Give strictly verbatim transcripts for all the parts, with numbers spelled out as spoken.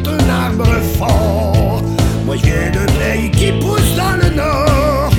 est un arbre fort. Moi je viens d'un pays qui pousse dans le nord.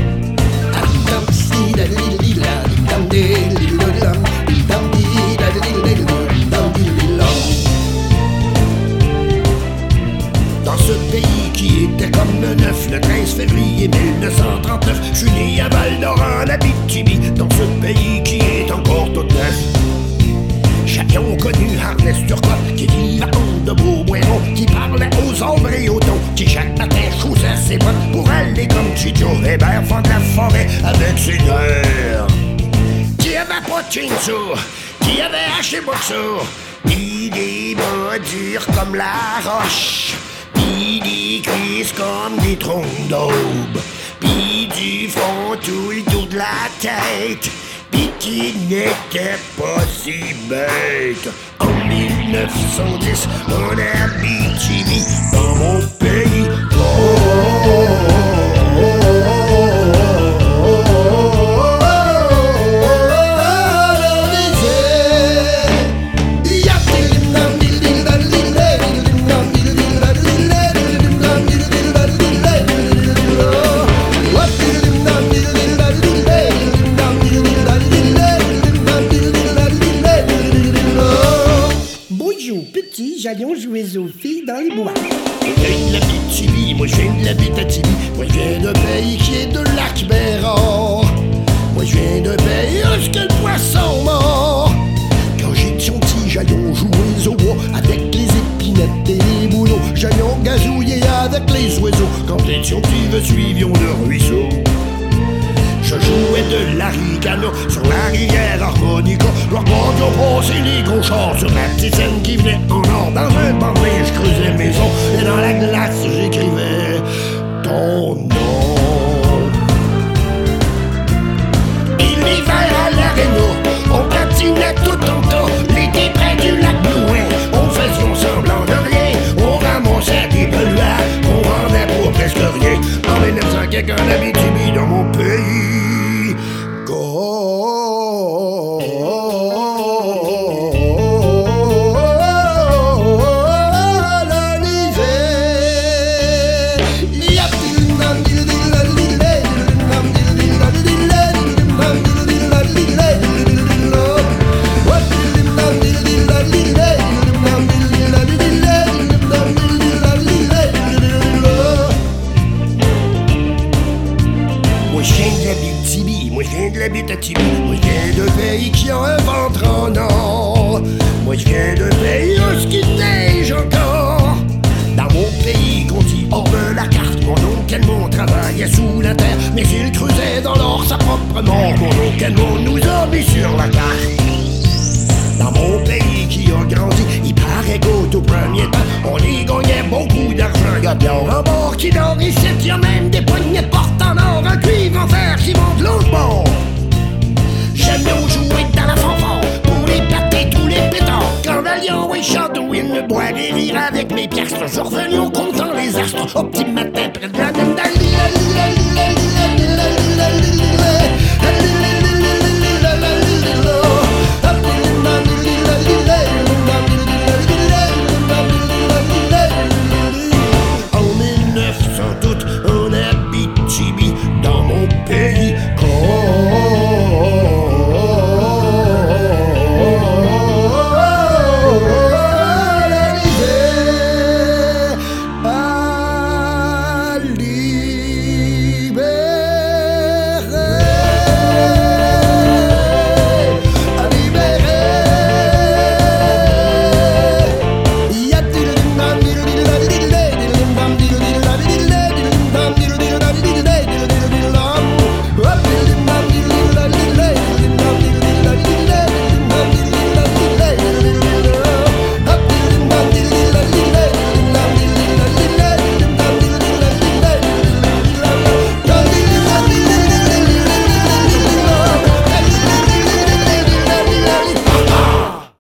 Dans ce pays qui était comme le neuf, le treize février mille neuf cent trente-neuf, je suis né à Val-d'Or en Abitibi. Dans ce pays qui est encore tout neuf, Chacun connu Ernest Turcotte, qui vivait en de Beauboiron, qui parlait aux ombres et aux tons, qui chaque matin chaussait ses bottes pour aller comme Chicho Hébert fond de la forêt avec ses nerfs. Qui avait pas de chainsaw, qui avait haché boxeur, pis des bras durs comme la roche, pis des cuisses comme des troncs d'aube, pis du front tout le tour de la tête, pis qui n'était pas si bête. En mille neuf cent dix, en Abitibi, dans mon pays. Oh, oh, oh, oh, oh, J'allions jouer aux filles dans les bois. Je viens de l'Abitibi, moi je viens de l'Abitibi. Moi je viens d'un pays qui est de lac Bérard. Moi je viens d'un pays où est-ce que le poisson mort. Quand j'étais petit, j'allions jouer au bois avec les épinettes et les bouleaux. J'allions gazouiller avec les oiseaux. Quand étions petits, nous suivions le ruisseau. Je jouais de l'arigano sur la rivière Harmonica. Leurs bandes ont passé les gros chars sur la petite scène qui venait en or. Dans un parler, je creusais mes os et dans la glace, j'écrivais ton nom. Et l'hiver à l'aréna, on patinait tout en tas. L'été près du lac Blouin, on faisait semblant de rien. On ramassait des peluas, on vendait pour presque rien. En mille neuf cent quelque en Abitibi, dans mon pays. Moi je viens de l'Abitibi, moi je viens d'un pays qui a un ventre en or. Moi je viens d'un pays où ce qui neige encore. Dans mon pays qu'on dit hors de la carte, mon oncle Edmond travaillait sous la terre, mais il creusait dans l'or sa propre mort. Mon oncle Edmond nous a mis sur la carte. Dans mon pays qui a grandi, il paraît qu'au tout premier temps, on y gagnait beaucoup d'argent. Y'a de l'or en bord qui dort ici, y'a même des poignées de porte en or, un cuivre en fer qui monte l'autre bord. J'aime bien jouer dans la fanfare pour les pâter tous les pétards. Quand le lion et Chardouine me boit des rires avec mes piastres, je suis revenu en comptant les astres au petit matin près de la même dalle.